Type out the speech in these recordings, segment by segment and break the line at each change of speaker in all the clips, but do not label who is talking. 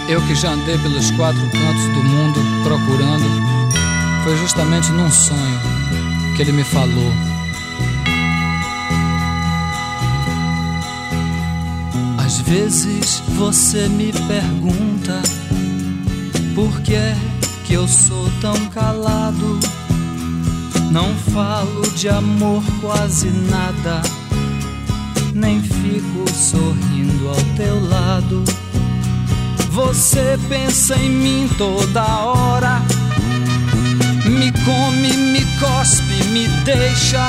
Eu que já andei pelos 4 cantos do mundo procurando, foi justamente num sonho que ele me falou. Às vezes você me pergunta por que é que eu sou tão calado. Não falo de amor quase nada, nem fico sorrindo ao teu lado. Você pensa em mim toda hora, me come, me cospe, me deixa.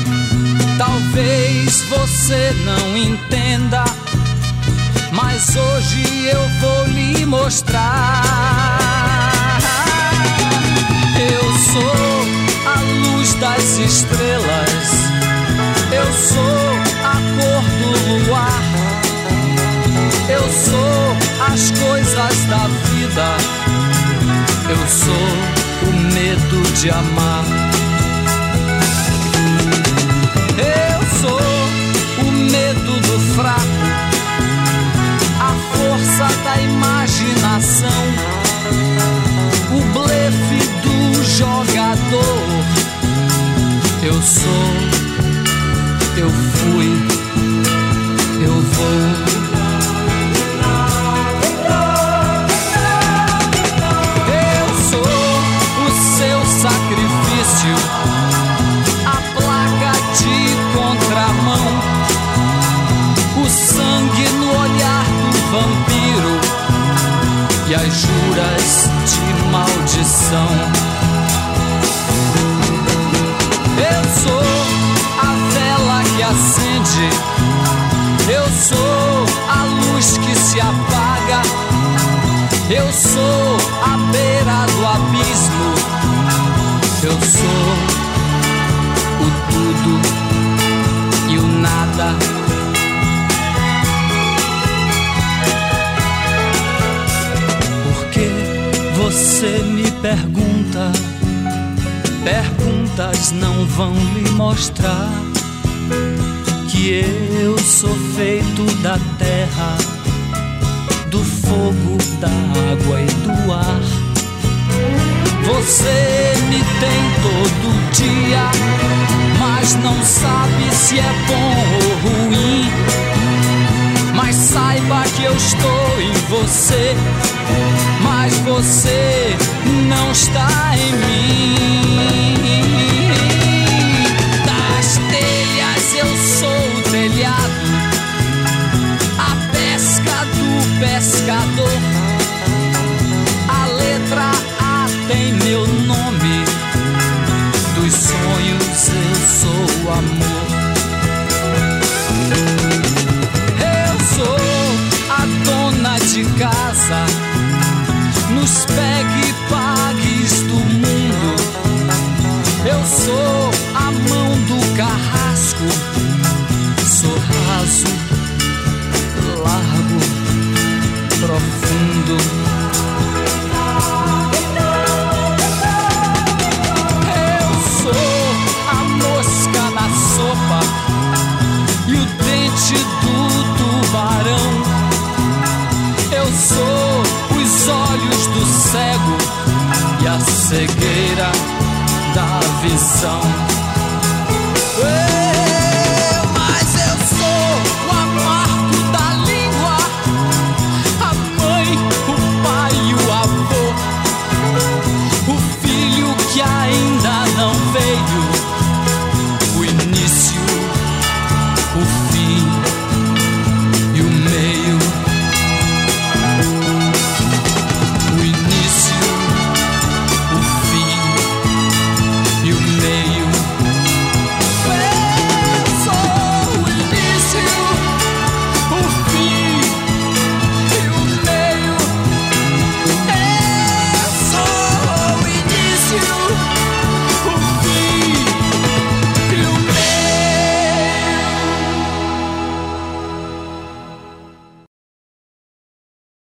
Talvez você não entenda, mas hoje eu vou lhe mostrar. Eu sou a luz das estrelas, eu sou a cor do luar, eu sou as coisas da vida, eu sou o medo de amar. Eu sou o medo do fraco, a força da imaginação, o blefe do jogador. Eu sou, eu fui, eu vou. Sacrifício, a placa de contramão, o sangue no olhar do vampiro e as juras de maldição. Eu sou a vela que acende, eu sou a luz que se apaga, eu sou a beira do abismo. Eu sou o tudo e o nada. Por que você me pergunta? Perguntas não vão lhe mostrar que eu sou feito da terra, do fogo, da água e do ar. Você me tem todo dia, mas não sabe se é bom ou ruim. Mas saiba que eu estou em você, mas você não está em mim. Das telhas eu sou o telhado, a pesca do pescador, a letra tem meu nome, dos sonhos eu sou o amor. Eu sou a dona de casa, nos pegue e pagues do mundo. Eu sou a mão do carrasco, sou raso